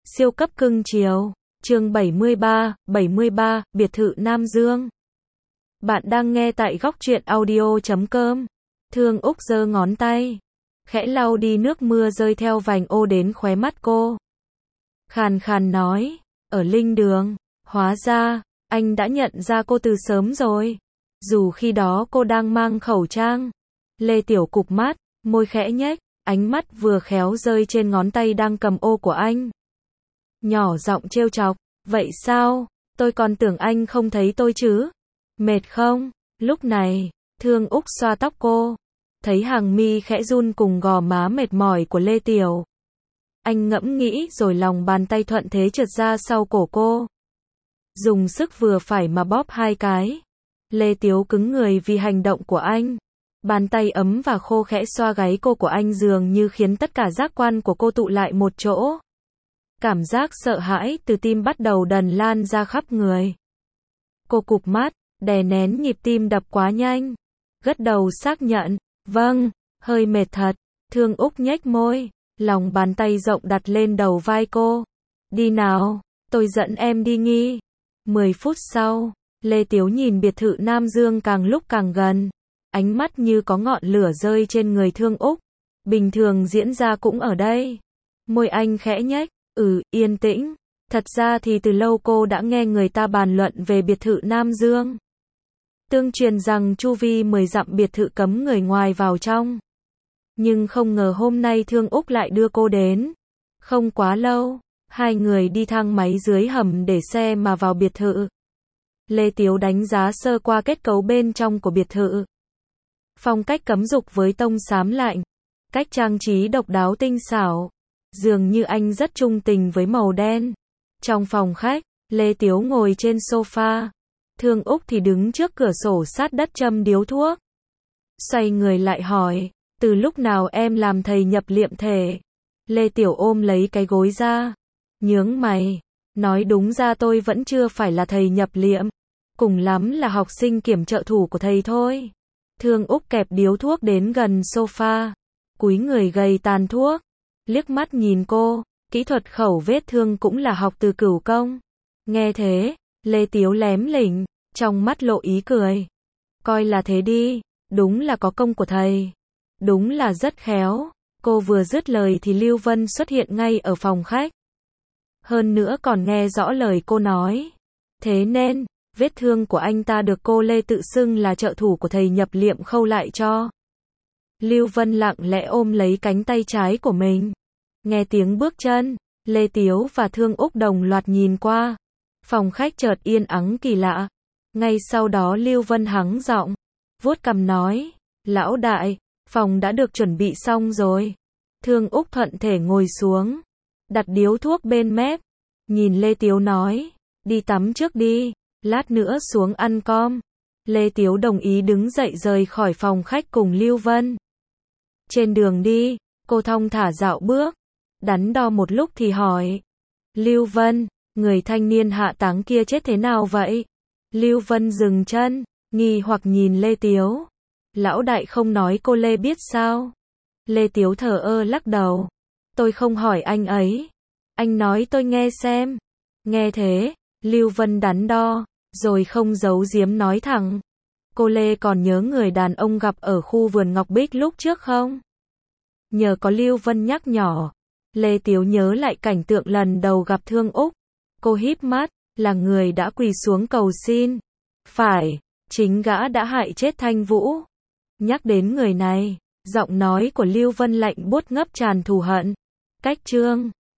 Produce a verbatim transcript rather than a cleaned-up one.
Siêu cấp cưng chiều. Chương bảy mươi ba, bảy mươi ba, biệt thự Nam Dương. Bạn đang nghe tại góc truyện audio chấm com. Thương Úc giơ ngón tay, khẽ lau đi nước mưa rơi theo vành ô đến khóe mắt cô. Khàn khàn nói, ở Linh Đường, hóa ra, anh đã nhận ra cô từ sớm rồi. Dù khi đó cô đang mang khẩu trang. Lê Tiểu cụp mắt, môi khẽ nhếch, ánh mắt vừa khéo rơi trên ngón tay đang cầm ô của anh. Nhỏ giọng trêu chọc, vậy sao, tôi còn tưởng anh không thấy tôi chứ. Mệt không? Lúc này, Thương Úc xoa tóc cô, thấy hàng mi khẽ run cùng gò má mệt mỏi của Lê Tiểu. Anh ngẫm nghĩ rồi lòng bàn tay thuận thế trượt ra sau cổ cô. Dùng sức vừa phải mà bóp hai cái. Lê Tiểu cứng người vì hành động của anh. Bàn tay ấm và khô khẽ xoa gáy cô của anh dường như khiến tất cả giác quan của cô tụ lại một chỗ. Cảm giác sợ hãi từ tim bắt đầu đần lan ra khắp người. Cô cụp mắt, đè nén nhịp tim đập quá nhanh. Gật đầu xác nhận, vâng, hơi mệt thật. Thương Úc nhếch môi, lòng bàn tay rộng đặt lên đầu vai cô. Đi nào, tôi dẫn em đi nghi. Mười phút sau, Lê Tiếu nhìn biệt thự Nam Dương càng lúc càng gần. Ánh mắt như có ngọn lửa rơi trên người Thương Úc. Bình thường diễn ra cũng ở đây. Môi anh khẽ nhếch, ừ, yên tĩnh. Thật ra thì từ lâu cô đã nghe người ta bàn luận về biệt thự Nam Dương. Tương truyền rằng chu vi mười dặm biệt thự cấm người ngoài vào trong. Nhưng không ngờ hôm nay Thương Úc lại đưa cô đến. Không quá lâu, hai người đi thang máy dưới hầm để xe mà vào biệt thự. Lê Tiếu đánh giá sơ qua kết cấu bên trong của biệt thự. Phong cách cấm dục với tông xám lạnh. Cách trang trí độc đáo tinh xảo. Dường như anh rất trung tình với màu đen. Trong phòng khách, Lê Tiếu ngồi trên sofa. Thương Úc thì đứng trước cửa sổ sát đất châm điếu thuốc. Xoay người lại hỏi, từ lúc nào em làm thầy nhập liệm thể? Lê Tiểu ôm lấy cái gối ra. Nhướng mày, nói đúng ra tôi vẫn chưa phải là thầy nhập liệm. Cùng lắm là học sinh kiểm trợ thủ của thầy thôi. Thương Úc kẹp điếu thuốc đến gần sofa. Cúi người gầy tàn thuốc. Liếc mắt nhìn cô, kỹ thuật khẩu vết thương cũng là học từ Cửu Công. Nghe thế, Lê Tiếu lém lỉnh, trong mắt lộ ý cười. Coi là thế đi, đúng là có công của thầy. Đúng là rất khéo. Cô vừa dứt lời thì Lưu Vân xuất hiện ngay ở phòng khách. Hơn nữa còn nghe rõ lời cô nói. Thế nên, vết thương của anh ta được cô Lê tự xưng là trợ thủ của thầy nhập liệm khâu lại cho. Lưu Vân lặng lẽ ôm lấy cánh tay trái của mình. Nghe tiếng bước chân, Lê Tiếu và Thương Úc đồng loạt nhìn qua. Phòng khách chợt yên ắng kỳ lạ. Ngay sau đó Lưu Vân hắng giọng, vuốt cằm nói, lão đại, phòng đã được chuẩn bị xong rồi. Thương Úc thuận thể ngồi xuống, đặt điếu thuốc bên mép, nhìn Lê Tiếu nói, đi tắm trước đi, lát nữa xuống ăn cơm. Lê Tiếu đồng ý đứng dậy rời khỏi phòng khách cùng Lưu Vân. Trên đường đi, cô thong thả dạo bước, đắn đo một lúc thì hỏi, Lưu Vân, người thanh niên hạ táng kia chết thế nào vậy? Lưu Vân dừng chân, nghi hoặc nhìn Lê Tiếu. Lão đại không nói cô Lê biết sao? Lê Tiếu thờ ơ lắc đầu. Tôi không hỏi anh ấy. Anh nói tôi nghe xem. Nghe thế, Lưu Vân đắn đo, rồi không giấu giếm nói thẳng. Cô Lê còn nhớ người đàn ông gặp ở khu vườn Ngọc Bích lúc trước không? Nhờ có Lưu Vân nhắc nhỏ, Lê Tiếu nhớ lại cảnh tượng lần đầu gặp Thương Úc. Cô híp mắt, là người đã quỳ xuống cầu xin. Phải, chính gã đã hại chết Thanh Vũ. Nhắc đến người này, giọng nói của Lưu Vân lạnh buốt ngấp tràn thù hận. Cách chương